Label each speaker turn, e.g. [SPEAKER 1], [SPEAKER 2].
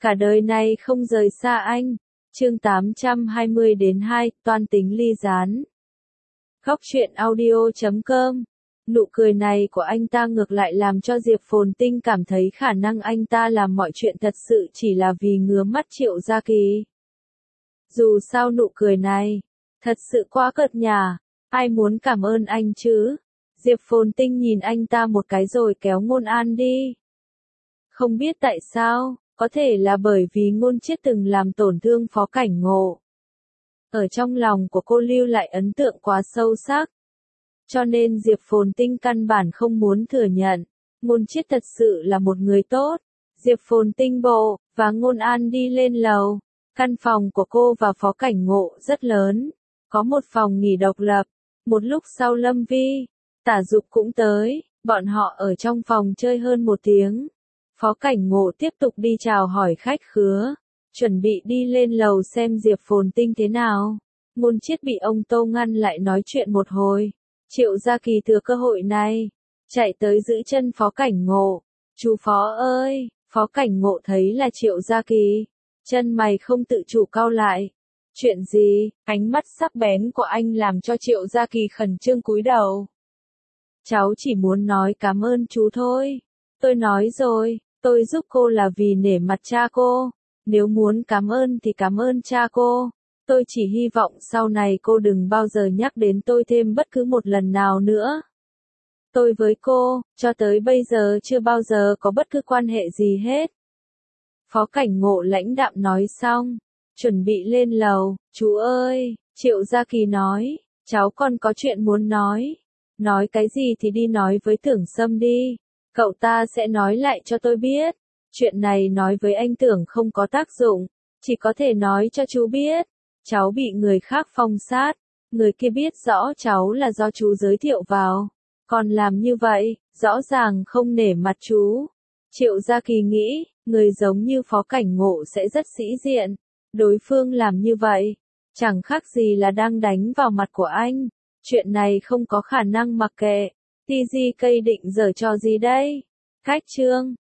[SPEAKER 1] cả đời này không rời xa anh. Chương 820-2, toan tính ly gián. Góc truyện audio.com. Nụ cười này của anh ta ngược lại làm cho Diệp Phồn Tinh cảm thấy khả năng anh ta làm mọi chuyện thật sự chỉ là vì ngứa mắt Triệu Gia Kỳ. Dù sao nụ cười này, thật sự quá cợt nhả, ai muốn cảm ơn anh chứ? Diệp Phồn Tinh nhìn anh ta một cái rồi kéo Ngôn An đi. Không biết tại sao, có thể là bởi vì Ngôn Chiết từng làm tổn thương Phó Cảnh Ngộ. Ở trong lòng của cô lưu lại ấn tượng quá sâu sắc. Cho nên Diệp Phồn Tinh căn bản không muốn thừa nhận, Ngôn Chiết thật sự là một người tốt. Diệp Phồn Tinh bộ, và Ngôn An đi lên lầu. Căn phòng của cô và Phó Cảnh Ngộ rất lớn. Có một phòng nghỉ độc lập. Một lúc sau Lâm Vi, Tả Dục cũng tới. Bọn họ ở trong phòng chơi hơn 1 tiếng. Phó Cảnh Ngộ tiếp tục đi chào hỏi khách khứa. Chuẩn bị đi lên lầu xem Diệp Phồn Tinh thế nào. Ngôn Chiết bị ông Tô ngăn lại nói chuyện một hồi. Triệu Gia Kỳ thừa cơ hội này, chạy tới giữ chân Phó Cảnh Ngộ. Chú Phó ơi! Phó Cảnh Ngộ thấy là Triệu Gia Kỳ. Chân mày không tự chủ cau lại. Chuyện gì? Ánh mắt sắc bén của anh làm cho Triệu Gia Kỳ khẩn trương cúi đầu. Cháu chỉ muốn nói cảm ơn chú thôi. Tôi nói rồi, tôi giúp cô là vì nể mặt cha cô. Nếu muốn cảm ơn thì cảm ơn cha cô. Tôi chỉ hy vọng sau này cô đừng bao giờ nhắc đến tôi thêm bất cứ một lần nào nữa. Tôi với cô, cho tới bây giờ chưa bao giờ có bất cứ quan hệ gì hết. Phó Cảnh Ngộ lãnh đạm nói xong, chuẩn bị lên lầu. Chú ơi, Triệu Gia Kỳ nói, cháu còn có chuyện muốn nói. Nói cái gì thì đi nói với Tưởng Sâm đi. Cậu ta sẽ nói lại cho tôi biết. Chuyện này nói với anh Tưởng không có tác dụng, chỉ có thể nói cho chú biết. Cháu bị người khác phong sát, người kia biết rõ cháu là do chú giới thiệu vào. Còn làm như vậy, rõ ràng không nể mặt chú. Triệu Gia Kỳ nghĩ, người giống như Phó Cảnh Ngộ sẽ rất sĩ diện. Đối phương làm như vậy, chẳng khác gì là đang đánh vào mặt của anh. Chuyện này không có khả năng mặc kệ. TGK định giở trò gì đây? Khách trương,